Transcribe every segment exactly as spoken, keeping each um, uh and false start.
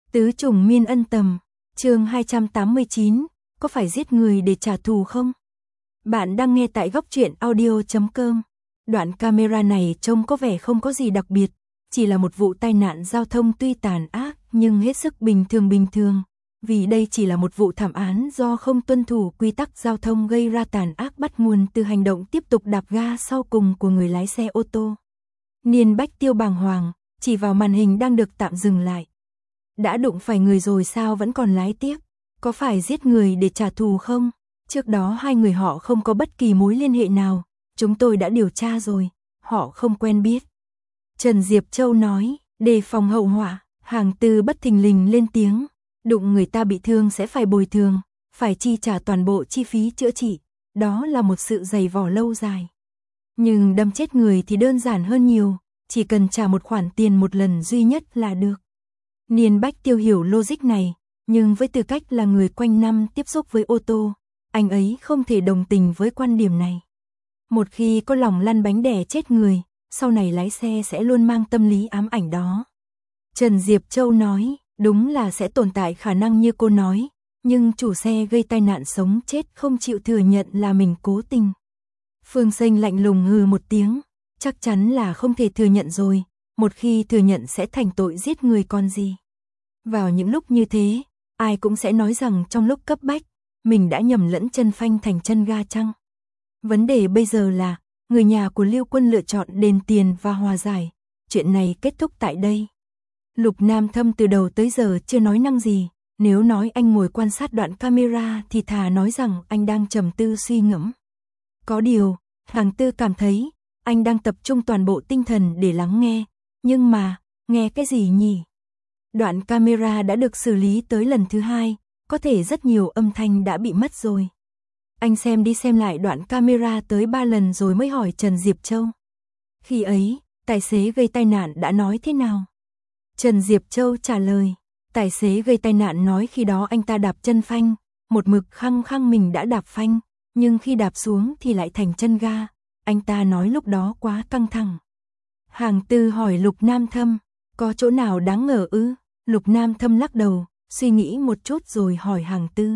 Tứ trùng miên ân tầm, chương hai trăm tám mươi chín, có phải giết người để trả thù không? Bạn đang nghe tại góc truyện audio chấm com. Đoạn camera này trông có vẻ không có gì đặc biệt, chỉ là một vụ tai nạn giao thông tuy tàn ác nhưng hết sức bình thường bình thường. Vì đây chỉ là một vụ thảm án do không tuân thủ quy tắc giao thông gây ra tàn ác bắt nguồn từ hành động tiếp tục đạp ga sau cùng của người lái xe ô tô. Niên Bách Tiêu bàng hoàng, chỉ vào màn hình đang được tạm dừng lại. Đã đụng phải người rồi sao vẫn còn lái tiếp? Có phải giết người để trả thù không? Trước đó hai người họ không có bất kỳ mối liên hệ nào, chúng tôi đã điều tra rồi, họ không quen biết. Trần Diệp Châu nói, đề phòng hậu họa, Hàng Tư bất thình lình lên tiếng, đụng người ta bị thương sẽ phải bồi thường, phải chi trả toàn bộ chi phí chữa trị, đó là một sự dày vò lâu dài. Nhưng đâm chết người thì đơn giản hơn nhiều, chỉ cần trả một khoản tiền một lần duy nhất là được. Niên Bách Tiêu hiểu logic này, nhưng với tư cách là người quanh năm tiếp xúc với ô tô, anh ấy không thể đồng tình với quan điểm này. Một khi có lòng lăn bánh đè chết người, sau này lái xe sẽ luôn mang tâm lý ám ảnh đó. Trần Diệp Châu nói, đúng là sẽ tồn tại khả năng như cô nói, nhưng chủ xe gây tai nạn sống chết không chịu thừa nhận là mình cố tình. Phương Xanh lạnh lùng hừ một tiếng, chắc chắn là không thể thừa nhận rồi, một khi thừa nhận sẽ thành tội giết người còn gì. Vào những lúc như thế, ai cũng sẽ nói rằng trong lúc cấp bách, mình đã nhầm lẫn chân phanh thành chân ga chăng. Vấn đề bây giờ là, người nhà của Lưu Quân lựa chọn đền tiền và hòa giải, chuyện này kết thúc tại đây. Lục Nam Thâm từ đầu tới giờ chưa nói năng gì, nếu nói anh ngồi quan sát đoạn camera thì thà nói rằng anh đang trầm tư suy ngẫm. Có điều, Hàng Tư cảm thấy, anh đang tập trung toàn bộ tinh thần để lắng nghe, nhưng mà, nghe cái gì nhỉ? Đoạn camera đã được xử lý tới lần thứ hai, có thể rất nhiều âm thanh đã bị mất rồi. Anh xem đi xem lại đoạn camera tới ba lần rồi mới hỏi Trần Diệp Châu. Khi ấy, tài xế gây tai nạn đã nói thế nào? Trần Diệp Châu trả lời, tài xế gây tai nạn nói khi đó anh ta đạp chân phanh, một mực khăng khăng mình đã đạp phanh, nhưng khi đạp xuống thì lại thành chân ga, anh ta nói lúc đó quá căng thẳng. Hàng Tư hỏi Lục Nam Thâm, có chỗ nào đáng ngờ ư? Lục Nam Thâm lắc đầu, suy nghĩ một chút rồi hỏi Hàng Tư.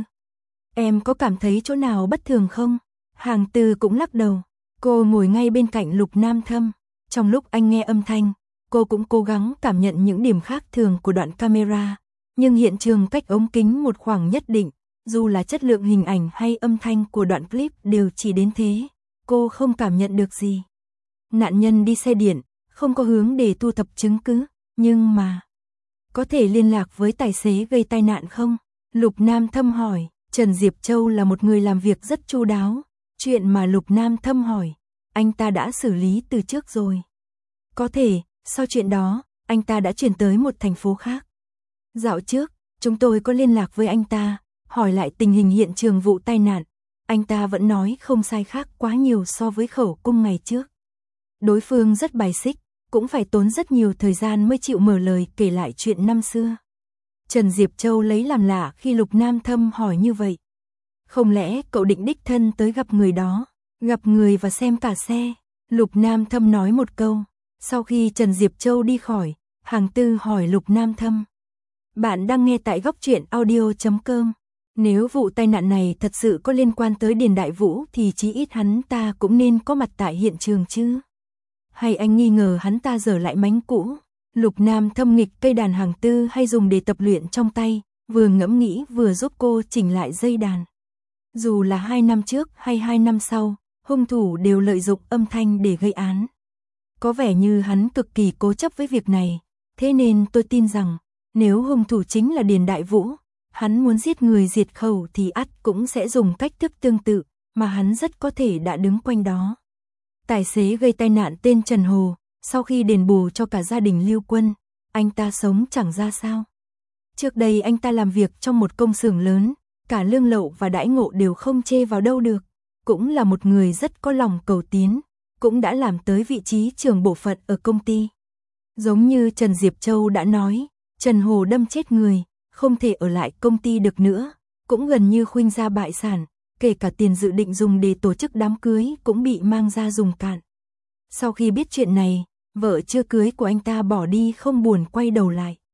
Em có cảm thấy chỗ nào bất thường không? Hàng Tư cũng lắc đầu, cô ngồi ngay bên cạnh Lục Nam Thâm. Trong lúc anh nghe âm thanh, cô cũng cố gắng cảm nhận những điểm khác thường của đoạn camera, nhưng hiện trường cách ống kính một khoảng nhất định, dù là chất lượng hình ảnh hay âm thanh của đoạn clip đều chỉ đến thế, cô không cảm nhận được gì. Nạn nhân đi xe điện, không có hướng để thu thập chứng cứ, nhưng mà có thể liên lạc với tài xế gây tai nạn không? Lục Nam Thâm hỏi. Trần Diệp Châu là một người làm việc rất chu đáo, chuyện mà Lục Nam Thâm hỏi, anh ta đã xử lý từ trước rồi. Có thể, sau chuyện đó, anh ta đã chuyển tới một thành phố khác. Dạo trước, chúng tôi có liên lạc với anh ta, hỏi lại tình hình hiện trường vụ tai nạn, anh ta vẫn nói không sai khác quá nhiều so với khẩu cung ngày trước. Đối phương rất bài xích, cũng phải tốn rất nhiều thời gian mới chịu mở lời kể lại chuyện năm xưa. Trần Diệp Châu lấy làm lạ khi Lục Nam Thâm hỏi như vậy. Không lẽ cậu định đích thân tới gặp người đó, gặp người và xem cả xe? Lục Nam Thâm nói một câu. Sau khi Trần Diệp Châu đi khỏi, Hàng Tư hỏi Lục Nam Thâm. Bạn đang nghe tại góc truyện audio chấm com. Nếu vụ tai nạn này thật sự có liên quan tới Điền Đại Vũ thì chí ít hắn ta cũng nên có mặt tại hiện trường chứ? Hay anh nghi ngờ hắn ta dở lại mánh cũ? Lục Nam Thâm nghịch cây đàn Hàng Tư hay dùng để tập luyện trong tay, vừa ngẫm nghĩ vừa giúp cô chỉnh lại dây đàn. Dù là hai năm trước hay hai năm sau, hung thủ đều lợi dụng âm thanh để gây án. Có vẻ như hắn cực kỳ cố chấp với việc này, thế nên tôi tin rằng, nếu hung thủ chính là Điền Đại Vũ, hắn muốn giết người diệt khẩu thì ắt cũng sẽ dùng cách thức tương tự, mà hắn rất có thể đã đứng quanh đó. Tài xế gây tai nạn tên Trần Hồ, sau khi đền bù cho cả gia đình Lưu Quân, anh ta sống chẳng ra sao. Trước đây anh ta làm việc trong một công xưởng lớn, cả lương lậu và đãi ngộ đều không chê vào đâu được, cũng là một người rất có lòng cầu tiến, cũng đã làm tới vị trí trưởng bộ phận ở công ty. Giống như Trần Diệp Châu đã nói, Trần Hồ đâm chết người, không thể ở lại công ty được nữa, cũng gần như khuynh ra bại sản, kể cả tiền dự định dùng để tổ chức đám cưới cũng bị mang ra dùng cạn. Sau khi biết chuyện này, vợ chưa cưới của anh ta bỏ đi không buồn quay đầu lại.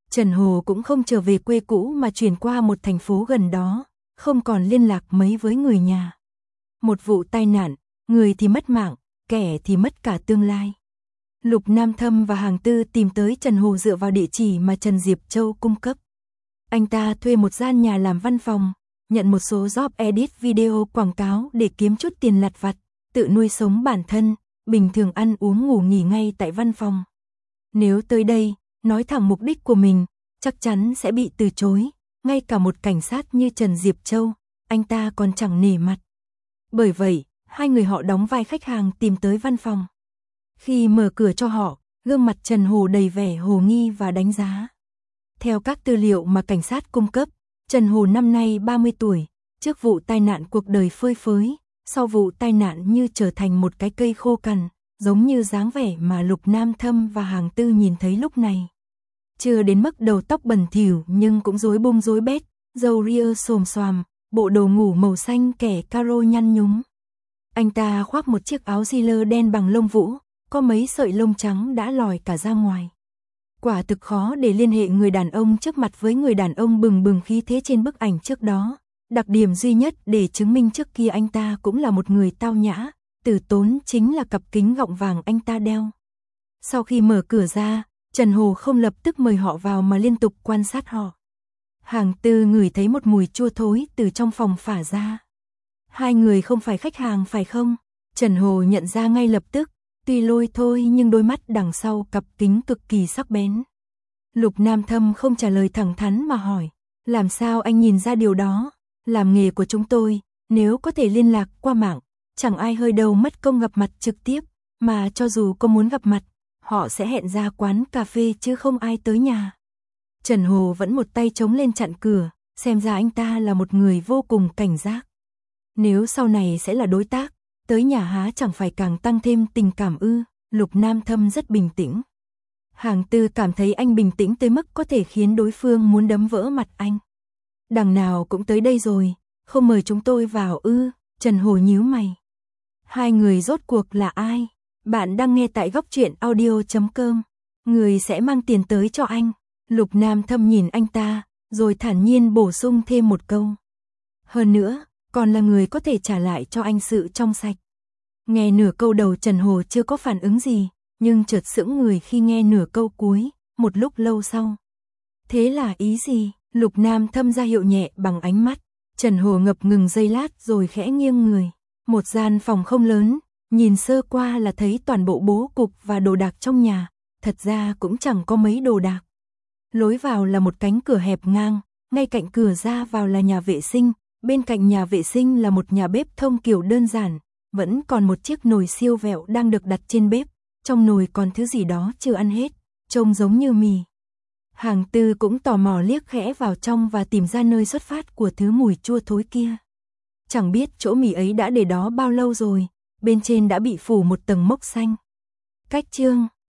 Trần Hồ cũng không trở về quê cũ mà chuyển qua một thành phố gần đó, không còn liên lạc mấy với người nhà. Một vụ tai nạn, người thì mất mạng, kẻ thì mất cả tương lai. Lục Nam Thâm và Hàng Tư tìm tới Trần Hồ dựa vào địa chỉ mà Trần Diệp Châu cung cấp. Anh ta thuê một gian nhà làm văn phòng, nhận một số job edit video quảng cáo để kiếm chút tiền lặt vặt, tự nuôi sống bản thân, bình thường ăn uống ngủ nghỉ ngay tại văn phòng. Nếu tới đây, nói thẳng mục đích của mình, chắc chắn sẽ bị từ chối, ngay cả một cảnh sát như Trần Diệp Châu, anh ta còn chẳng nể mặt. Bởi vậy, hai người họ đóng vai khách hàng tìm tới văn phòng. Khi mở cửa cho họ, gương mặt Trần Hồ đầy vẻ hồ nghi và đánh giá. Theo các tư liệu mà cảnh sát cung cấp, Trần Hồ năm nay ba mươi tuổi, trước vụ tai nạn cuộc đời phơi phới, sau vụ tai nạn như trở thành một cái cây khô cằn, giống như dáng vẻ mà Lục Nam Thâm và Hàng Tư nhìn thấy lúc này. Chưa đến mức đầu tóc bẩn thỉu nhưng cũng rối bung rối bết, râu ria xồm xoàm, bộ đồ ngủ màu xanh kẻ caro nhăn nhúm. Anh ta khoác một chiếc áo jean đen bằng lông vũ, có mấy sợi lông trắng đã lòi cả ra ngoài. Quả thực khó để liên hệ người đàn ông trước mặt với người đàn ông bừng bừng khí thế trên bức ảnh trước đó. Đặc điểm duy nhất để chứng minh trước kia anh ta cũng là một người tao nhã, tử tốn chính là cặp kính gọng vàng anh ta đeo. Sau khi mở cửa ra, Trần Hồ không lập tức mời họ vào mà liên tục quan sát họ. Hàng Tư ngửi thấy một mùi chua thối từ trong phòng phả ra. Hai người không phải khách hàng phải không? Trần Hồ nhận ra ngay lập tức, tuy lôi thôi nhưng đôi mắt đằng sau cặp kính cực kỳ sắc bén. Lục Nam Thâm không trả lời thẳng thắn mà hỏi, làm sao anh nhìn ra điều đó? Làm nghề của chúng tôi, nếu có thể liên lạc qua mạng, chẳng ai hơi đầu mất công gặp mặt trực tiếp, mà cho dù có muốn gặp mặt, họ sẽ hẹn ra quán cà phê chứ không ai tới nhà. Trần Hồ vẫn một tay chống lên chặn cửa, xem ra anh ta là một người vô cùng cảnh giác. Nếu sau này sẽ là đối tác, tới nhà há chẳng phải càng tăng thêm tình cảm ư? Lục Nam Thâm rất bình tĩnh. Hàng Tư cảm thấy anh bình tĩnh tới mức có thể khiến đối phương muốn đấm vỡ mặt anh. Đằng nào cũng tới đây rồi, không mời chúng tôi vào ư? Trần Hồ nhíu mày. Hai người rốt cuộc là ai? Bạn đang nghe tại góc truyện audio chấm com. Người sẽ mang tiền tới cho anh. Lục Nam Thâm nhìn anh ta, rồi thản nhiên bổ sung thêm một câu. Hơn nữa, còn là người có thể trả lại cho anh sự trong sạch. Nghe nửa câu đầu Trần Hồ chưa có phản ứng gì, nhưng chợt sững người khi nghe nửa câu cuối, một lúc lâu sau. Thế là ý gì? Lục Nam Thâm ra hiệu nhẹ bằng ánh mắt. Trần Hồ ngập ngừng giây lát rồi khẽ nghiêng người. Một gian phòng không lớn, nhìn sơ qua là thấy toàn bộ bố cục và đồ đạc trong nhà, thật ra cũng chẳng có mấy đồ đạc. Lối vào là một cánh cửa hẹp ngang, ngay cạnh cửa ra vào là nhà vệ sinh, bên cạnh nhà vệ sinh là một nhà bếp thông kiểu đơn giản, vẫn còn một chiếc nồi siêu vẹo đang được đặt trên bếp, trong nồi còn thứ gì đó chưa ăn hết, trông giống như mì. Hàng Tư cũng tò mò liếc khẽ vào trong và tìm ra nơi xuất phát của thứ mùi chua thối kia. Chẳng biết chỗ mì ấy đã để đó bao lâu rồi, bên trên đã bị phủ một tầng mốc xanh. Cách chương